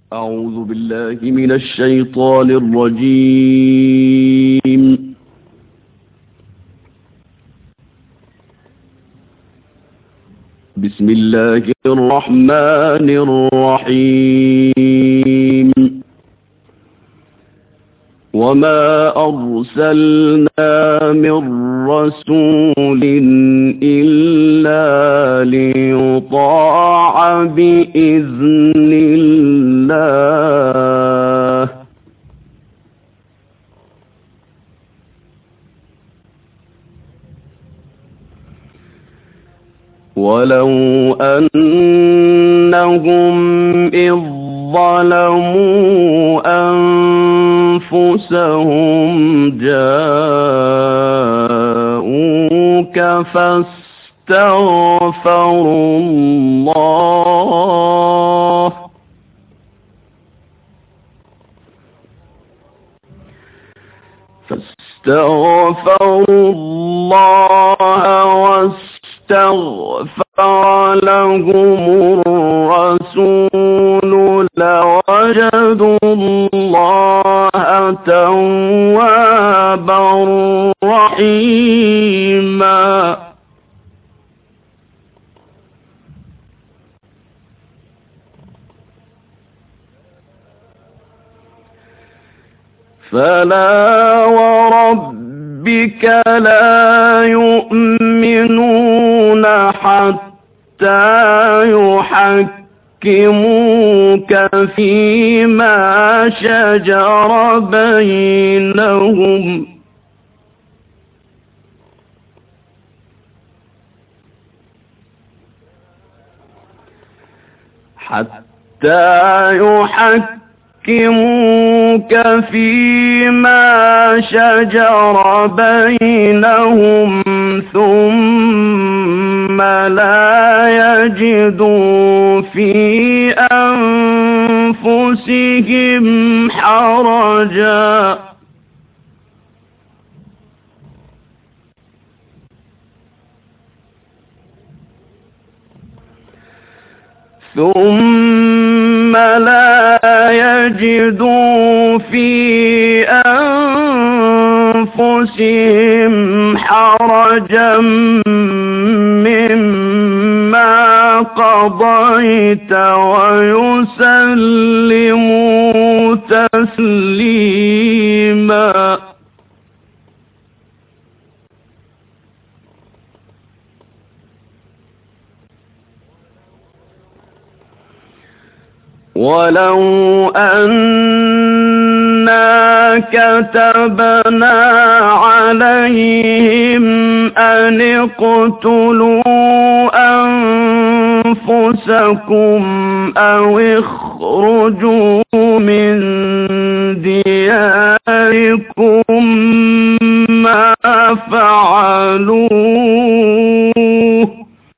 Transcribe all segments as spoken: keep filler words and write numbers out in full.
أعوذ بالله من الشيطان الرجيم. بسم الله الرحمن الرحيم. وما أرسلنا من رسول إلا ليطاع بإذن الله. ولو أنهم إذ ظلموا أنفسهم جاءوك فاستغفروا الله فاستغفروا الله واستغفر لهم الرسول لوجدوا الله توابا رحيما. فلا وربك لا يؤمنون حتى يحكموك فيما شجر بينهم حتى يحكموك يحكموك فيما شجر بينهم ثم لا يجدوا في أنفسهم حرجا ثم لا يجدوا في أنفسهم حرجا مما قضيت ويسلموا تسليما. ولو أنا كتبنا عليهم أن اقتلوا أنفسكم أو اخرجوا من دياركم ما فعلوه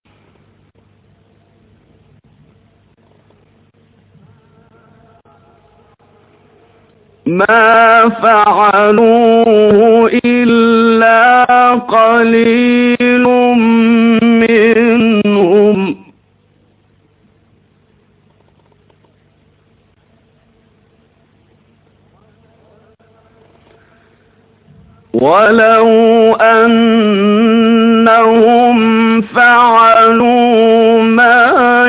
ما فعلوه إلا قليل منهم ولو أنهم فعلوا ما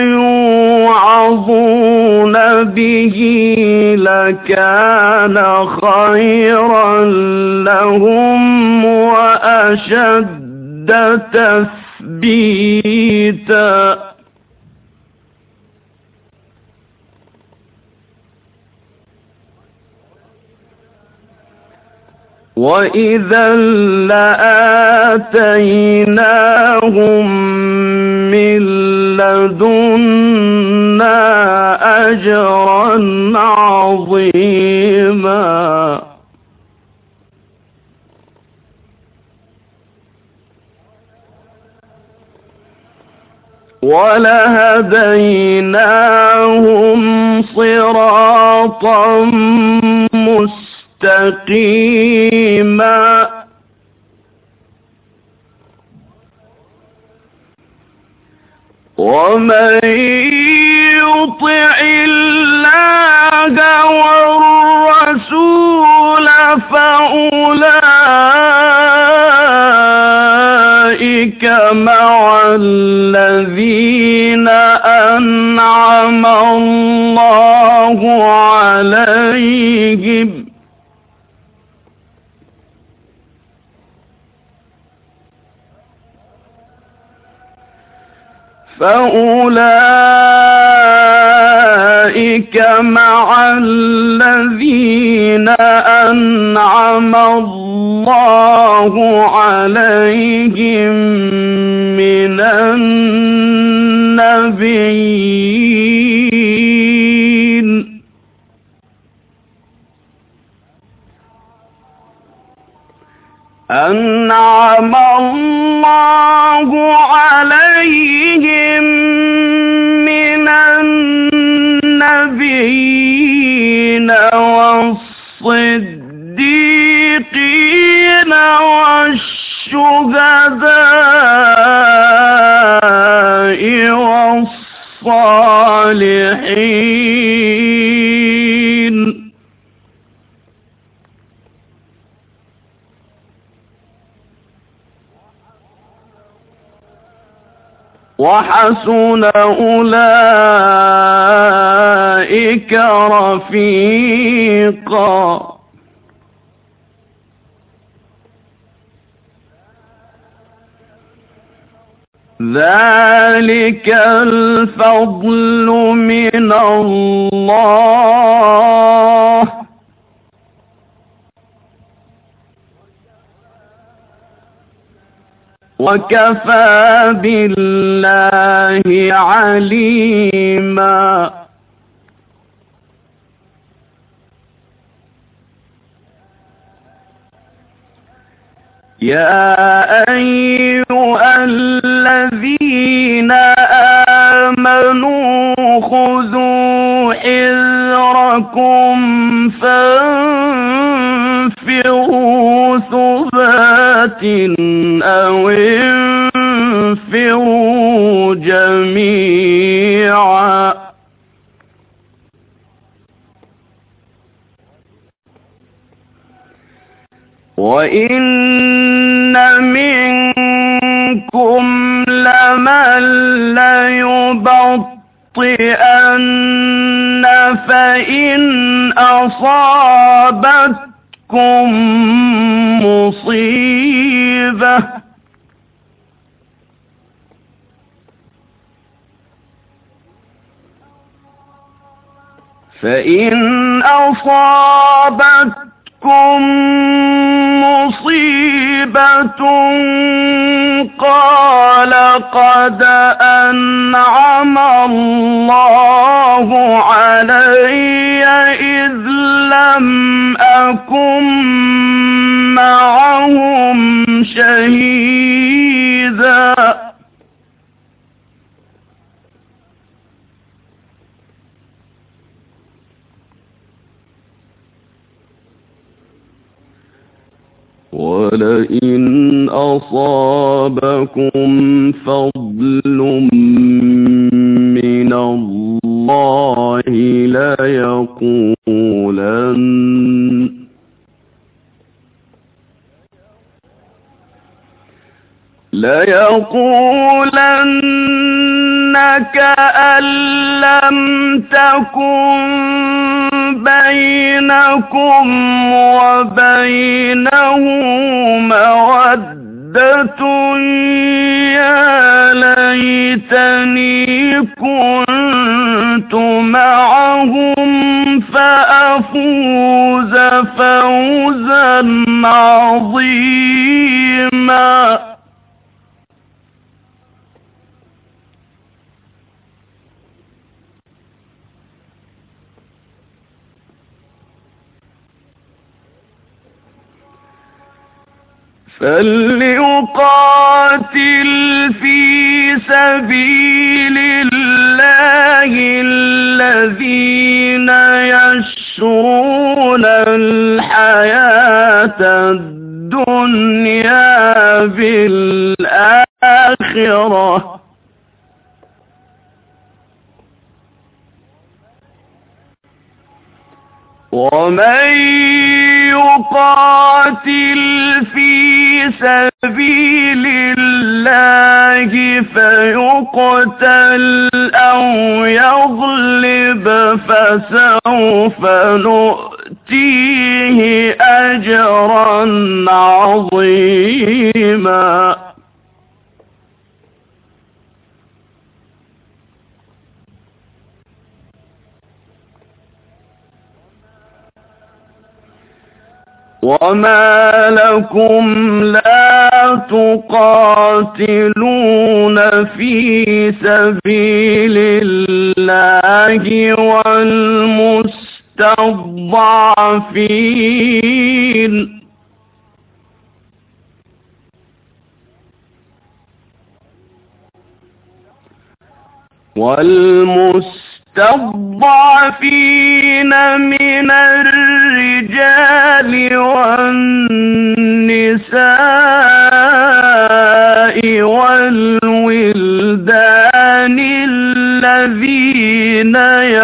يوعظون به لكان خيرا لهم وأشد تثبيتا. وإذا لآتيناهم من لدنا أجرا عظيما. ولهديناهم صراطا مستقيما. ومن يطع الله مع الذين أنعم الله عليهم فأولئك مع الذين أنعم الله عليهم من النبيين أنعم الله عليهم من النبيين والصديقين والشهداء والصالحين وحسن أولئك رفيقا ذلك الفضل من الله وكفى بالله عليما يا أيها الذين آمنوا خذوا حذركم فانفروا ثبات أو انفروا جميعا وإن منكم لمن ليبطئن فإن أصابتكم مصيبة فإن أصابتكم مصيبة قال قد أنعم الله علي إذ لم أكن معهم شهيدا ولئن أصابكم فضل من الله ليقولن ليقولن كأن لم تكن بينكم وبينه مودة يا ليتني كنت معهم فأفوز فوزا عظيما فليقاتل في سبيل الله الذين يشرون الحياة الدنيا بالآخرة ومن يقاتل في سبيل الله الله فيقتل أو يغلب فسوف نؤتيه أجرا عظيما. وما لكم لا تقاتلون في سبيل الله والمستضعفين والمستضعفين من الرجال والنساء والولدان الذين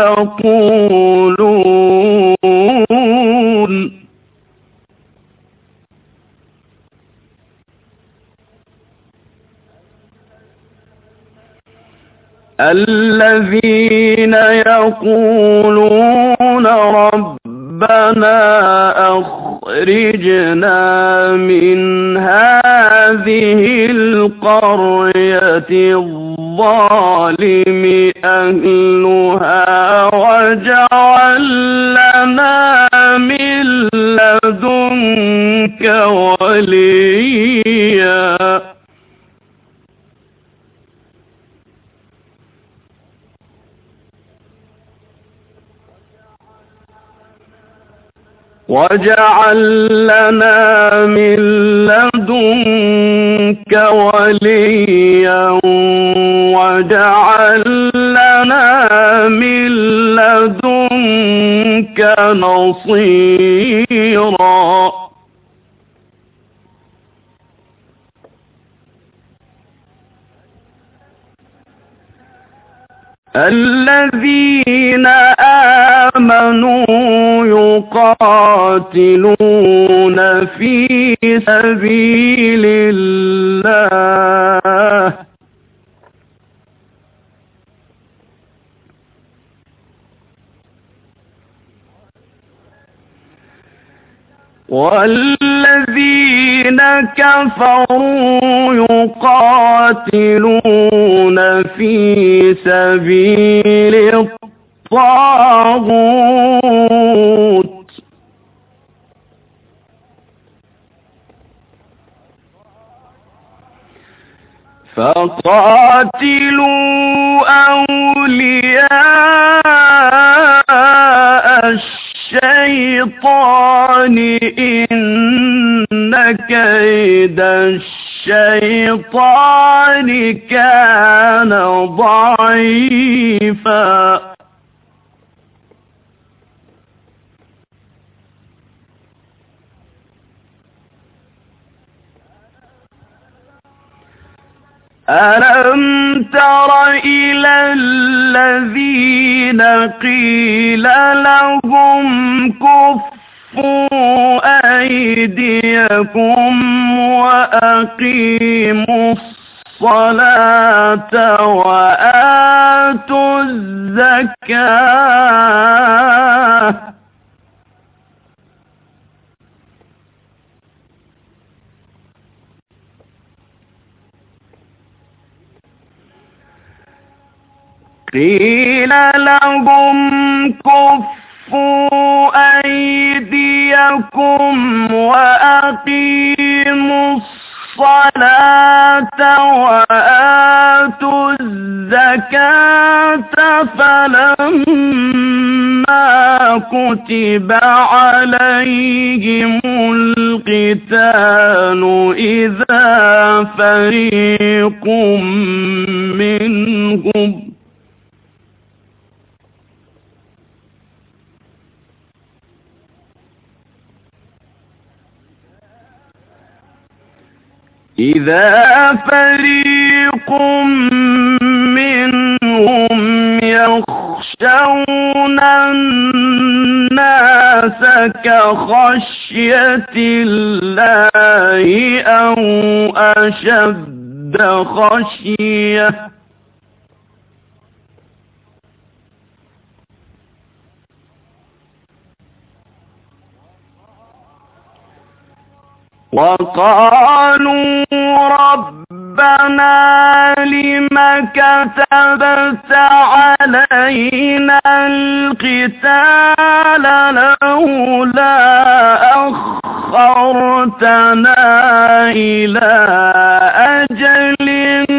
يقولون الذين يقولون ربنا أخرجنا من هذه القرية الظالم أهلها واجعل لنا من لدنك وليا. واجعل لنا من لدنك وليا واجعل لنا من لدنك نصيرا. الذين آمنوا يقاتلون في سبيل الله والذين كفروا يقاتلون في سبيل الطاغوت فقاتلوا أولياء الشيطان إن كيد الشيطان كان ضعيفا. ألم تر إلى الذين قيل لهم كفوا أيديكم وأقيموا الصلاة وآتوا الزكاة قيل لهم كفوا أيديكم وأقيموا الصلاة وآتوا الزكاة فلما كتب عليهم القتال إذا فريق منهم إذا فريق منهم يخشون الناس كخشية الله أو أشد خشية وقالوا ربنا لم كتبت علينا القتال لولا أخرتنا إلى أجل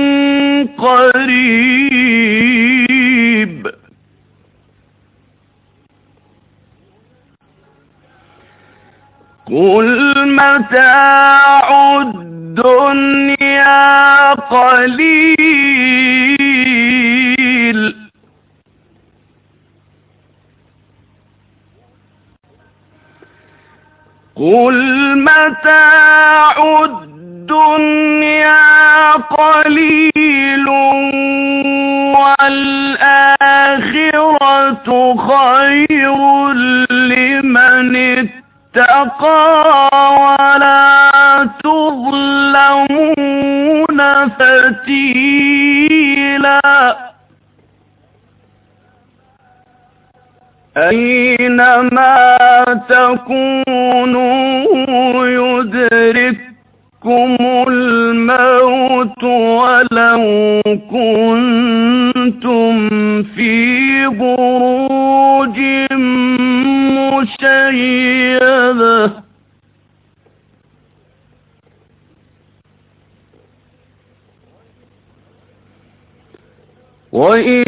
قريب قل متاع الدنيا قليل قل متاع الدنيا قليل والآخرة خير لمن اتقى ولا تظلمون فتيلا أينما تكونوا يدرككم الموت ولو كنتم في بروج مشيدة وإن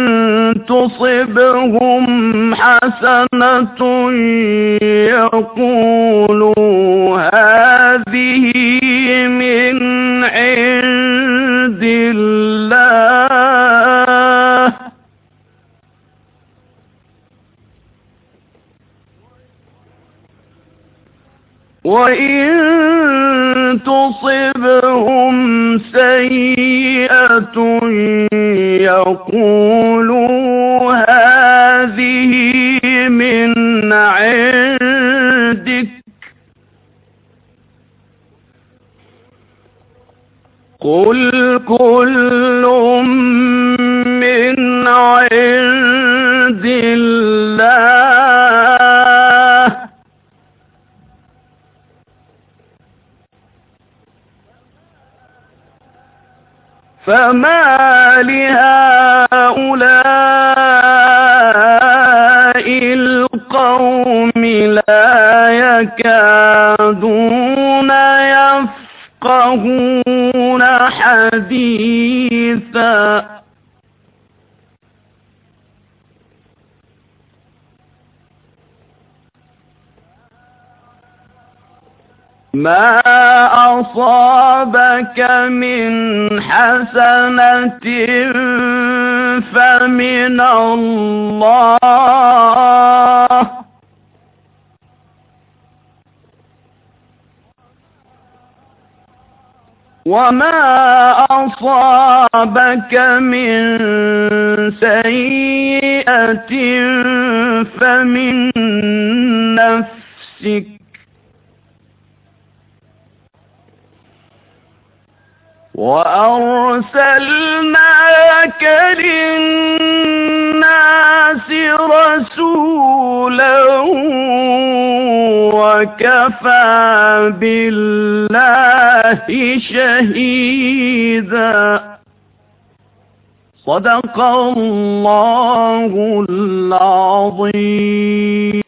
تصبهم حسنة يقولوا هذه من عند الله وإن تصبهم سيئة يقولوا هذه من عندك قل كل من عند الله فما لهؤلاء القوم لا يكادون يفقهون حديثا ما أصابك من حسنة فمن الله وما أصابك من سيئة فمن نفسك وأرسلناك للناس رسولا وكفى بالله شهيدا صدق الله العظيم.